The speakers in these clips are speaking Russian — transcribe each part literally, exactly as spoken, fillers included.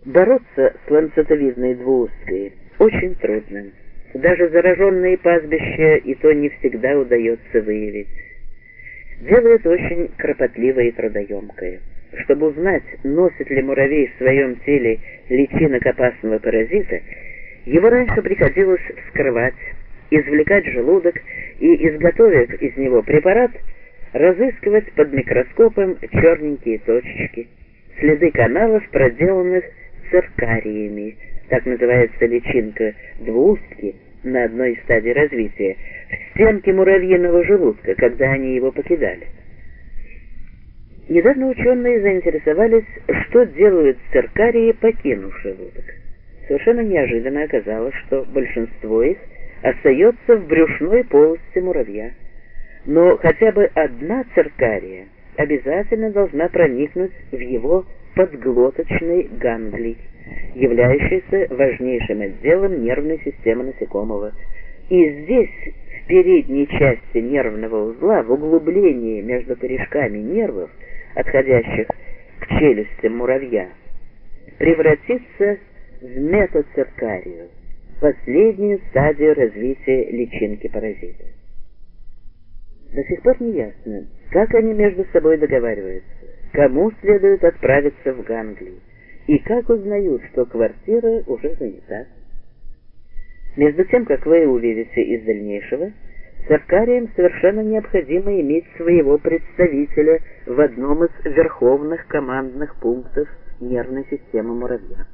Бороться с ланцетовидной двуусткой очень трудно. Даже зараженные пастбища и то не всегда удается выявить. Дело это очень кропотливое и трудоемкое. Чтобы узнать, носит ли муравей в своем теле личинок опасного паразита, его раньше приходилось вскрывать, извлекать желудок и, изготовив из него препарат, разыскивать под микроскопом черненькие точечки, следы каналов, проделанных циркариями, так называется личинка двуустки на одной из стадий развития, в стенке муравьиного желудка, когда они его покидали. Недавно ученые заинтересовались, что делают циркарии, покинув желудок. Совершенно неожиданно оказалось, что большинство их остается в брюшной полости муравья. Но хотя бы одна циркария обязательно должна проникнуть в его подглоточный ганглий, являющийся важнейшим отделом нервной системы насекомого. И здесь, в передней части нервного узла, в углублении между корешками нервов, отходящих к челюстям муравья, превратится в метациркарию, последнюю стадию развития личинки паразита. До сих пор не ясно, как они между собой договариваются, кому следует отправиться в ганглий, и как узнают, что квартира уже занята. Между тем, как вы увидите из дальнейшего, циркариям совершенно необходимо иметь своего представителя в одном из верховных командных пунктов нервной системы муравья.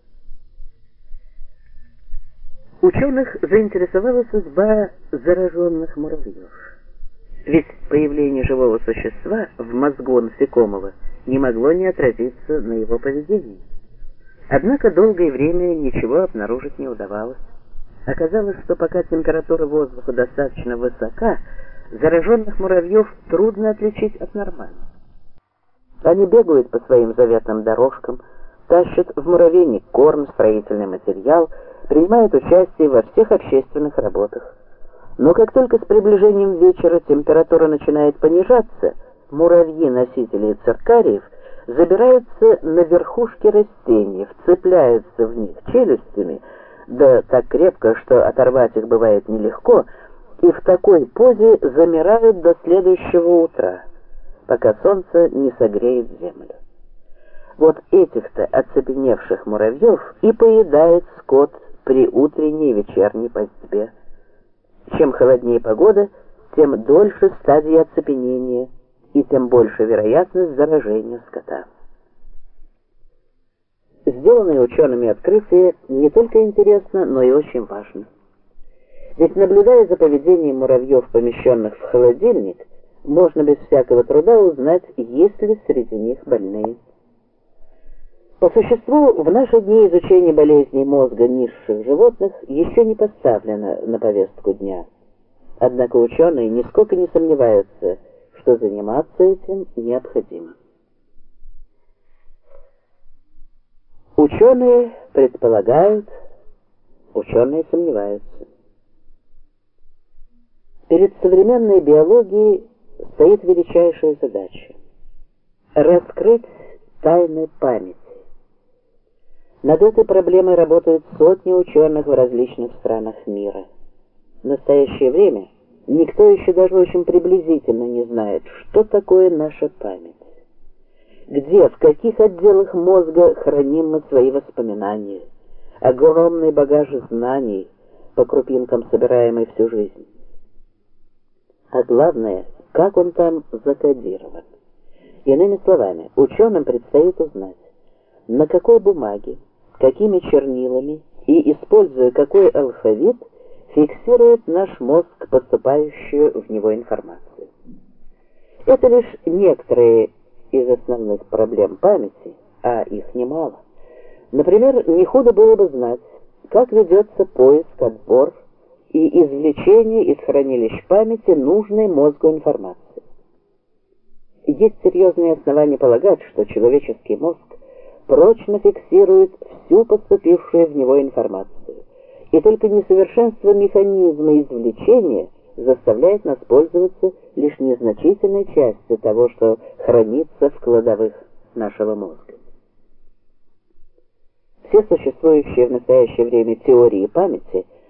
Ученых заинтересовала судьба зараженных муравьев. Ведь появление живого существа в мозгу насекомого не могло не отразиться на его поведении. Однако долгое время ничего обнаружить не удавалось. Оказалось, что пока температура воздуха достаточно высока, зараженных муравьев трудно отличить от нормальных. Они бегают по своим заветным дорожкам, тащат в муравейник корм, строительный материал, принимают участие во всех общественных работах. Но как только с приближением вечера температура начинает понижаться, муравьи-носители циркариев забираются на верхушки растений, вцепляются в них челюстями, да так крепко, что оторвать их бывает нелегко, и в такой позе замирают до следующего утра, пока солнце не согреет землю. Вот этих-то оцепеневших муравьев и поедает скот при утренней и вечерней пастьбе. Чем холоднее погода, тем дольше стадия оцепенения, и тем больше вероятность заражения скота. Сделанное учеными открытие не только интересно, но и очень важно. Ведь, наблюдая за поведением муравьев, помещенных в холодильник, можно без всякого труда узнать, есть ли среди них больные. По существу, в наши дни изучение болезней мозга низших животных еще не поставлено на повестку дня. Однако ученые нисколько не сомневаются, что заниматься этим необходимо. Ученые предполагают, ученые сомневаются. Перед современной биологией стоит величайшая задача – раскрыть тайны памяти. Над этой проблемой работают сотни ученых в различных странах мира. В настоящее время никто еще даже очень приблизительно не знает, что такое наша память. Где, в каких отделах мозга храним мы свои воспоминания, огромный багаж знаний, по крупинкам собираемый всю жизнь. А главное, как он там закодирован. Иными словами, ученым предстоит узнать, на какой бумаге, какими чернилами и, используя какой алфавит, фиксирует наш мозг поступающую в него информацию. Это лишь некоторые из основных проблем памяти, а их немало. Например, не худо было бы знать, как ведется поиск, отбор и извлечение из хранилищ памяти нужной мозгу информации. Есть серьезные основания полагать, что человеческий мозг прочно фиксирует всю поступившую в него информацию, и только несовершенство механизма извлечения заставляет нас пользоваться лишь незначительной частью того, что хранится в кладовых нашего мозга. Все существующие в настоящее время теории памяти